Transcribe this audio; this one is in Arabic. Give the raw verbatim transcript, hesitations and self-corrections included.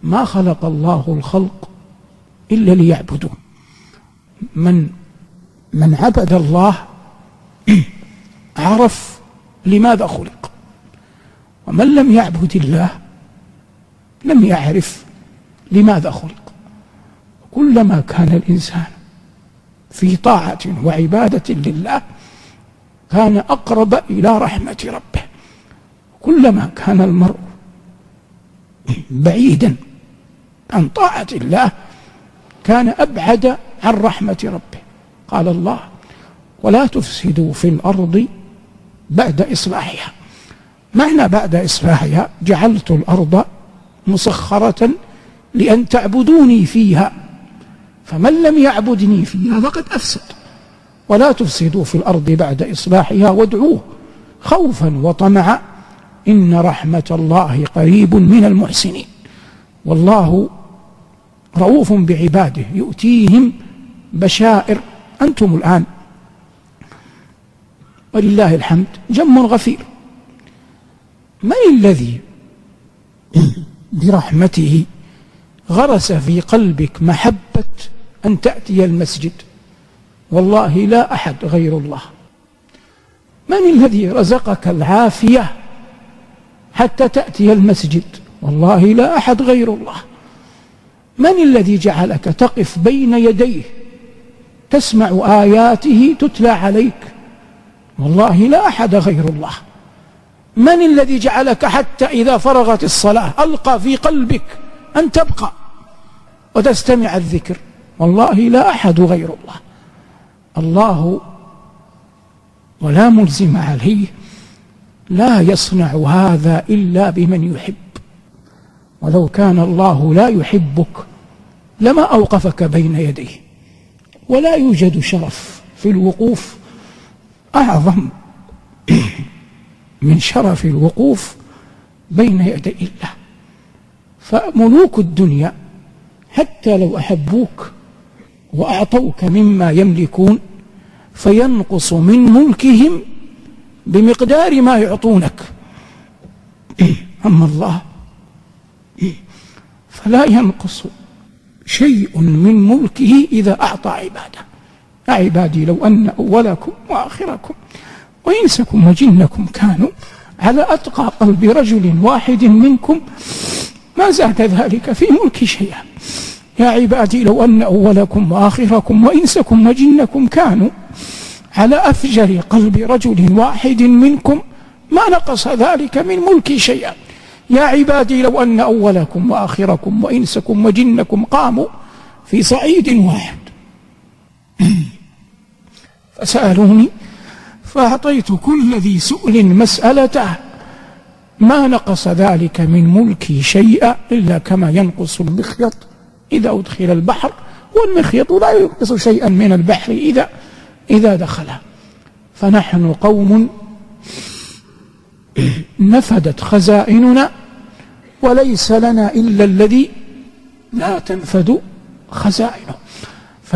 ما خلق الله الخلق إلا ليعبدوه. من من عبد الله عرف لماذا خلق، ومن لم يعبد الله لم يعرف لماذا خلق. كلما كان الإنسان في طاعة وعبادة لله كان أقرب إلى رحمة ربه، كلما كان المرء بعيدا عن طاعة الله كان أبعد عن رحمة ربه. قال الله: ولا تفسدوا في الأرض بعد إصلاحها. معنى بعد إصلاحها: جعلت الأرض مسخرة لأن تعبدوني فيها، فمن لم يعبدني فيها فقد أفسد. ولا تفسدوا في الأرض بعد إصلاحها وادعوه خوفا وطمعا إن رحمة الله قريب من المحسنين. والله رؤوف بعباده يؤتيهم بشائر. أنتم الآن ولله الحمد جم غفير، من الذي برحمته غرس في قلبك محبة أن تأتي المسجد؟ والله لا أحد غير الله. من الذي رزقك العافية حتى تأتي المسجد؟ والله لا أحد غير الله. من الذي جعلك تقف بين يديه تسمع آياته تتلى عليك؟ والله لا أحد غير الله. من الذي جعلك حتى إذا فرغت الصلاة ألقى في قلبك أن تبقى وتستمع الذكر؟ والله لا أحد غير الله. الله ولا ملزم عليه لا يصنع هذا إلا بمن يحب. ولو كان الله لا يحبك لما أوقفك بين يديه. ولا يوجد شرف في الوقوف أعظم من شرف الوقوف بين يدي الله. فملوك الدنيا حتى لو أحبوك وأعطوك مما يملكون فينقص من ملكهم بمقدار ما يعطونك. أما الله فلا ينقص شيء من ملكه إذا أعطى عباده. يا عبادي لو أن أولكم وآخركم وإنسكم وجنكم كانوا على أتقى قلب رجل واحد منكم ما زاد ذلك في ملك شيئا. يا عبادي لو أن أولكم وآخركم وإنسكم وجنكم كانوا على أفجر قلب رجل واحد منكم ما نقص ذلك من ملكي شيئا. يا عبادي لو أن أولكم وآخركم وإنسكم وجنكم قاموا في صعيد واحد فسألوني فأعطيت كل ذي سؤل مسألته ما نقص ذلك من ملكي شيئا إلا كما ينقص المخيط إذا أدخل البحر، والمخيط لا ينقص شيئا من البحر إذا إذا دخله. فنحن قوم نفدت خزائننا وليس لنا إلا الذي لا تنفد خزائنه.